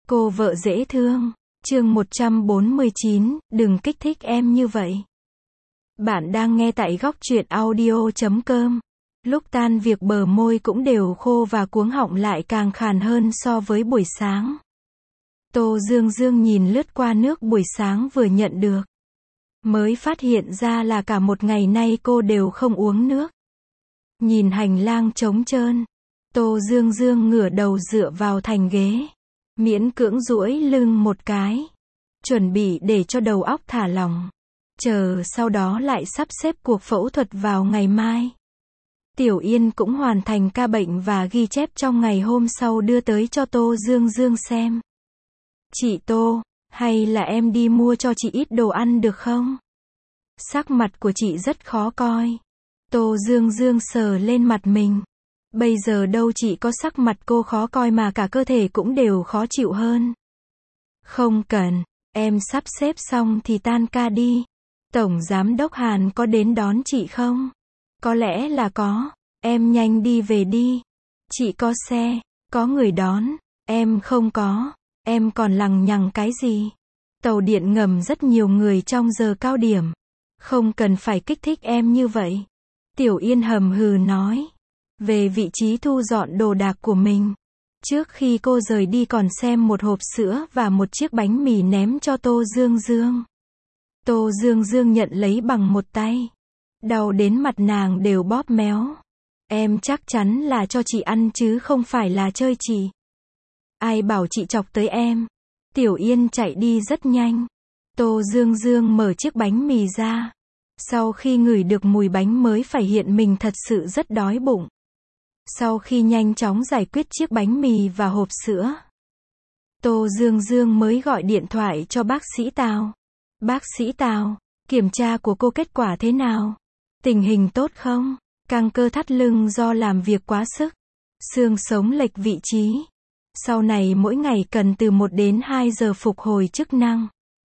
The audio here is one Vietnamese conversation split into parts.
Cô vợ dễ thương. Chương 149, đừng kích thích em như vậy. Bạn đang nghe tại góc truyện audio.com. Lúc tan việc bờ môi cũng đều khô và cuống họng lại càng khàn hơn so với buổi sáng. Tô Dương Dương nhìn lướt qua nước buổi sáng vừa nhận được. Mới phát hiện ra là cả một ngày nay cô đều không uống nước. Nhìn hành lang trống trơn. Tô Dương Dương ngửa đầu dựa vào thành ghế. Miễn cưỡng duỗi lưng một cái. Chuẩn bị để cho đầu óc thả lỏng. Chờ sau đó lại sắp xếp cuộc phẫu thuật vào ngày mai. Tiểu Yên cũng hoàn thành ca bệnh và ghi chép trong ngày hôm sau đưa tới cho Tô Dương Dương xem. Chị Tô, hay là em đi mua cho chị ít đồ ăn được không? Sắc mặt của chị rất khó coi. Tô Dương Dương sờ lên mặt mình. Bây giờ đâu chỉ có sắc mặt cô khó coi mà cả cơ thể cũng đều khó chịu hơn. Không cần, em sắp xếp xong thì tan ca đi. Tổng giám đốc Hàn có đến đón chị không? Có lẽ là có, em nhanh đi về đi. Chị có xe, có người đón, em không có, em còn lằng nhằng cái gì? Tàu điện ngầm rất nhiều người trong giờ cao điểm. Không cần phải kích thích em như vậy. Tiểu Yên hầm hừ nói. Về vị trí thu dọn đồ đạc của mình. Trước khi cô rời đi còn xem một hộp sữa và một chiếc bánh mì ném cho Tô Dương Dương. Tô Dương Dương nhận lấy bằng một tay. Đau đến mặt nàng đều bóp méo. Em chắc chắn là cho chị ăn chứ không phải là chơi chị. Ai bảo chị chọc tới em. Tiểu Yên chạy đi rất nhanh. Tô Dương Dương mở chiếc bánh mì ra. Sau khi ngửi được mùi bánh mới phải hiện mình thật sự rất đói bụng. Sau khi nhanh chóng giải quyết chiếc bánh mì và hộp sữa, Tô Dương Dương mới gọi điện thoại cho bác sĩ Tào. Bác sĩ Tào, kiểm tra của cô kết quả thế nào? Tình hình tốt không? Căng cơ thắt lưng do làm việc quá sức. Xương sống lệch vị trí. Sau này mỗi ngày cần từ 1 đến 2 giờ phục hồi chức năng.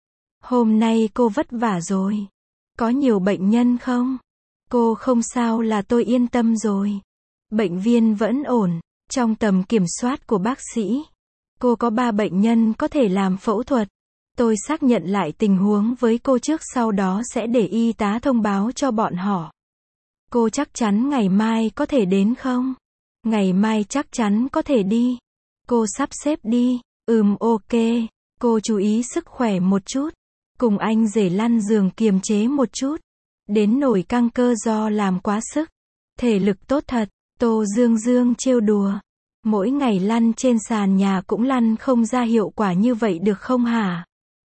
Hôm nay cô vất vả rồi. Có nhiều bệnh nhân không? Cô không sao là tôi yên tâm rồi. Bệnh viên vẫn ổn, trong tầm kiểm soát của bác sĩ. Cô có 3 bệnh nhân có thể làm phẫu thuật. Tôi xác nhận lại tình huống với cô trước sau đó sẽ để y tá thông báo cho bọn họ. Cô chắc chắn ngày mai có thể đến không? Ngày mai chắc chắn có thể đi. Cô sắp xếp đi. Ok. Cô chú ý sức khỏe một chút. Cùng anh rể lăn giường kiềm chế một chút. Đến nổi căng cơ do làm quá sức. Thể lực tốt thật. Tô Dương Dương trêu đùa. Mỗi ngày lăn trên sàn nhà cũng lăn không ra hiệu quả như vậy được không hả?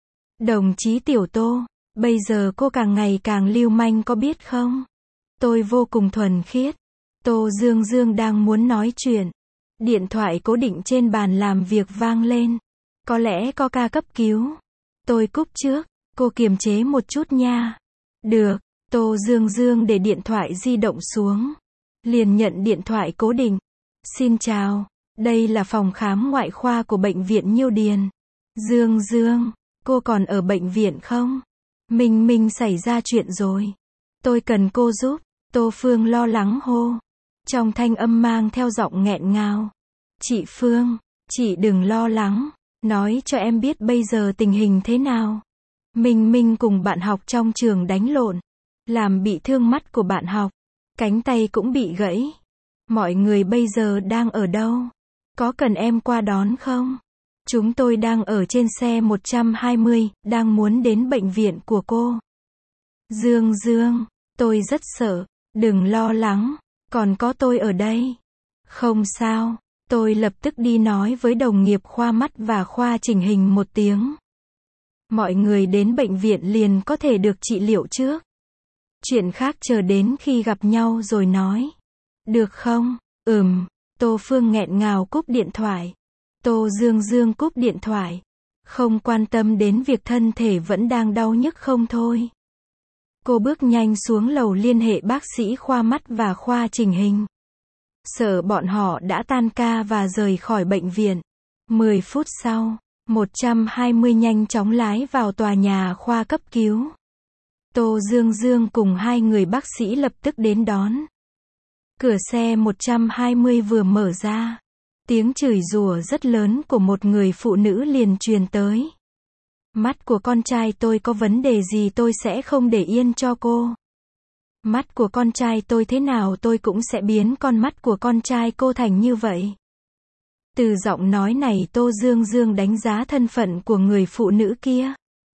Đồng chí Tiểu Tô, bây giờ cô càng ngày càng lưu manh có biết không? Tôi vô cùng thuần khiết. Tô Dương Dương đang muốn nói chuyện. Điện thoại cố định trên bàn làm việc vang lên. Có lẽ có ca cấp cứu. Tôi cúp trước, cô kiềm chế một chút nha. Được, Tô Dương Dương để điện thoại di động xuống. Liền nhận điện thoại cố định. Xin chào, đây là phòng khám ngoại khoa của bệnh viện Nhiêu Điền. Dương Dương, cô còn ở bệnh viện không? Mình xảy ra chuyện rồi. Tôi cần cô giúp. Tô Phương lo lắng hô. Trong thanh âm mang theo giọng nghẹn ngào. Chị Phương, chị đừng lo lắng. Nói cho em biết bây giờ tình hình thế nào. Mình cùng bạn học trong trường đánh lộn. Làm bị thương mắt của bạn học. Cánh tay cũng bị gãy. Mọi người bây giờ đang ở đâu? Có cần em qua đón không? Chúng tôi đang ở trên xe 120, đang muốn đến bệnh viện của cô. Dương Dương, tôi rất sợ. Đừng lo lắng, còn có tôi ở đây. Không sao, tôi lập tức đi nói với đồng nghiệp khoa mắt và khoa chỉnh hình một tiếng. Mọi người đến bệnh viện liền có thể được trị liệu trước. Chuyện khác chờ đến khi gặp nhau rồi nói. Được không? Tô Phương nghẹn ngào cúp điện thoại. Tô Dương Dương cúp điện thoại. Không quan tâm đến việc thân thể vẫn đang đau nhức không thôi. Cô bước nhanh xuống lầu liên hệ bác sĩ khoa mắt và khoa chỉnh hình. Sợ bọn họ đã tan ca và rời khỏi bệnh viện. 10 phút sau, 120 nhanh chóng lái vào tòa nhà khoa cấp cứu. Tô Dương Dương cùng 2 người bác sĩ lập tức đến đón. Cửa xe 120 vừa mở ra. Tiếng chửi rủa rất lớn của một người phụ nữ liền truyền tới. Mắt của con trai tôi có vấn đề gì tôi sẽ không để yên cho cô. Mắt của con trai tôi thế nào tôi cũng sẽ biến con mắt của con trai cô thành như vậy. Từ giọng nói này Tô Dương Dương đánh giá thân phận của người phụ nữ kia.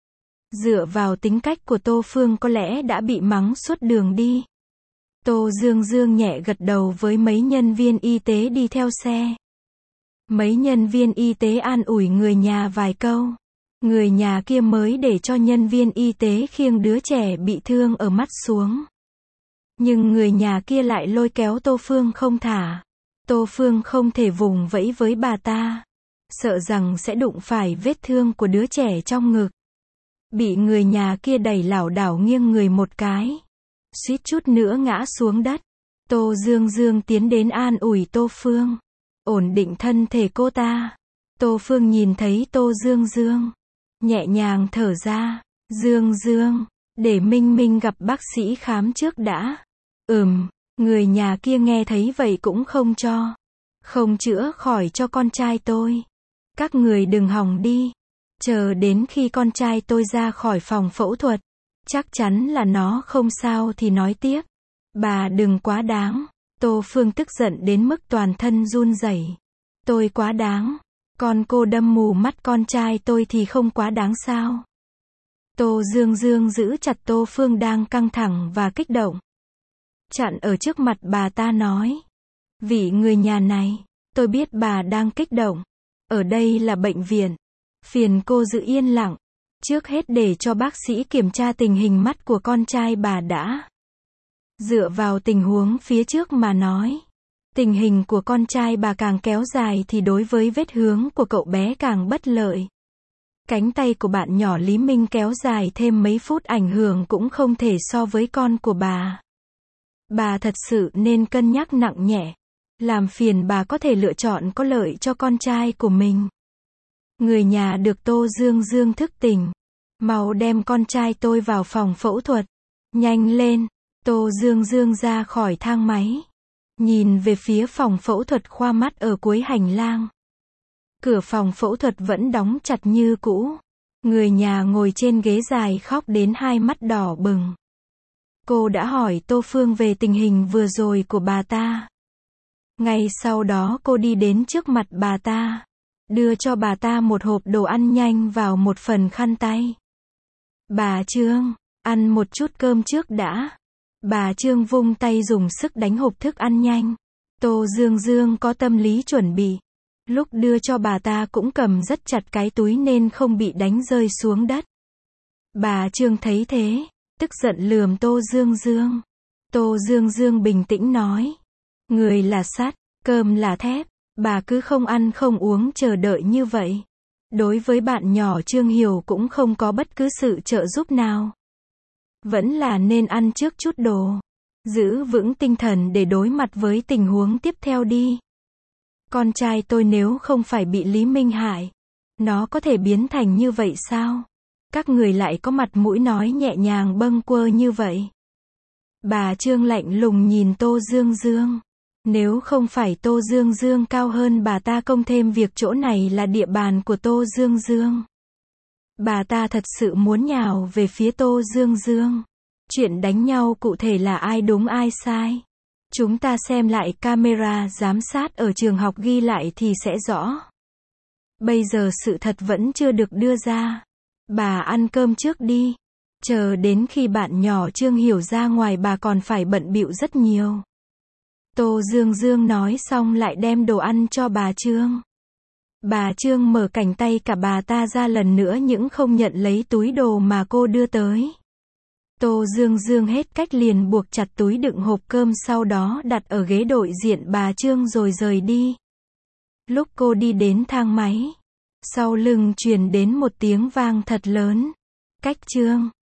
Dựa vào tính cách của Tô Phương có lẽ đã bị mắng suốt đường đi. Tô Dương Dương nhẹ gật đầu với mấy nhân viên y tế đi theo xe. Mấy nhân viên y tế an ủi người nhà vài câu. Người nhà kia mới để cho nhân viên y tế khiêng đứa trẻ bị thương ở mắt xuống. Nhưng người nhà kia lại lôi kéo Tô Phương không thả. Tô Phương không thể vùng vẫy với bà ta. Sợ rằng sẽ đụng phải vết thương của đứa trẻ trong ngực. Bị người nhà kia đẩy lảo đảo nghiêng người một cái. Suýt chút nữa ngã xuống đất. Tô Dương Dương tiến đến an ủi Tô Phương. Ổn định thân thể cô ta. Tô Phương nhìn thấy Tô Dương Dương. Nhẹ nhàng thở ra. Dương Dương, để Minh Minh gặp bác sĩ khám trước đã. Người nhà kia nghe thấy vậy cũng không cho. Không chữa khỏi cho con trai tôi. Các người đừng hòng đi. Chờ đến khi con trai tôi ra khỏi phòng phẫu thuật. Chắc chắn là nó không sao thì nói tiếp. Bà đừng quá đáng. Tô Phương tức giận đến mức toàn thân run rẩy. Tôi quá đáng. Con cô đâm mù mắt con trai tôi thì không quá đáng sao? Tô Dương Dương giữ chặt Tô Phương đang căng thẳng và kích động. Chặn ở trước mặt bà ta nói. Vị người nhà này, tôi biết bà đang kích động. Ở đây là bệnh viện. Phiền cô giữ yên lặng. Trước hết để cho bác sĩ kiểm tra tình hình mắt của con trai bà đã. Dựa vào tình huống phía trước mà nói. Tình hình của con trai bà càng kéo dài thì đối với vết hướng của cậu bé càng bất lợi. Cánh tay của bạn nhỏ Lý Minh kéo dài thêm mấy phút ảnh hưởng cũng không thể so với con của bà. Bà thật sự nên cân nhắc nặng nhẹ. Làm phiền bà có thể lựa chọn có lợi cho con trai của mình. Người nhà được Tô Dương Dương thức tỉnh. Mau đem con trai tôi vào phòng phẫu thuật. Nhanh lên. Tô Dương Dương ra khỏi thang máy. Nhìn về phía phòng phẫu thuật khoa mắt ở cuối hành lang. Cửa phòng phẫu thuật vẫn đóng chặt như cũ. Người nhà ngồi trên ghế dài khóc đến hai mắt đỏ bừng. Cô đã hỏi Tô Phương về tình hình vừa rồi của bà ta. Ngay sau đó cô đi đến trước mặt bà ta. Đưa cho bà ta một hộp đồ ăn nhanh vào một phần khăn tay. Bà Trương, ăn một chút cơm trước đã. Bà Trương vung tay dùng sức đánh hộp thức ăn nhanh. Tô Dương Dương có tâm lý chuẩn bị. Lúc đưa cho bà ta cũng cầm rất chặt cái túi nên không bị đánh rơi xuống đất. Bà Trương thấy thế, tức giận lườm Tô Dương Dương. Tô Dương Dương bình tĩnh nói. Người là sắt, cơm là thép. Bà cứ không ăn không uống chờ đợi như vậy. Đối với bạn nhỏ Trương Hiểu cũng không có bất cứ sự trợ giúp nào. Vẫn là nên ăn trước chút đồ. Giữ vững tinh thần để đối mặt với tình huống tiếp theo đi. Con trai tôi nếu không phải bị Lý Minh hại, nó có thể biến thành như vậy sao? Các người lại có mặt mũi nói nhẹ nhàng bâng quơ như vậy. Bà Trương lạnh lùng nhìn Tô Dương Dương. Nếu không phải Tô Dương Dương cao hơn bà ta công thêm việc chỗ này là địa bàn của Tô Dương Dương. Bà ta thật sự muốn nhào về phía Tô Dương Dương. Chuyện đánh nhau cụ thể là ai đúng ai sai. Chúng ta xem lại camera giám sát ở trường học ghi lại thì sẽ rõ. Bây giờ sự thật vẫn chưa được đưa ra. Bà ăn cơm trước đi. Chờ đến khi bạn nhỏ Trương Hiểu ra ngoài bà còn phải bận bịu rất nhiều. Tô Dương Dương nói xong lại đem đồ ăn cho bà Trương. Bà Trương mở cánh tay cả bà ta ra lần nữa nhưng không nhận lấy túi đồ mà cô đưa tới. Tô Dương Dương hết cách liền buộc chặt túi đựng hộp cơm sau đó đặt ở ghế đối diện bà Trương rồi rời đi. Lúc cô đi đến thang máy, sau lưng truyền đến một tiếng vang thật lớn. Cách Trương.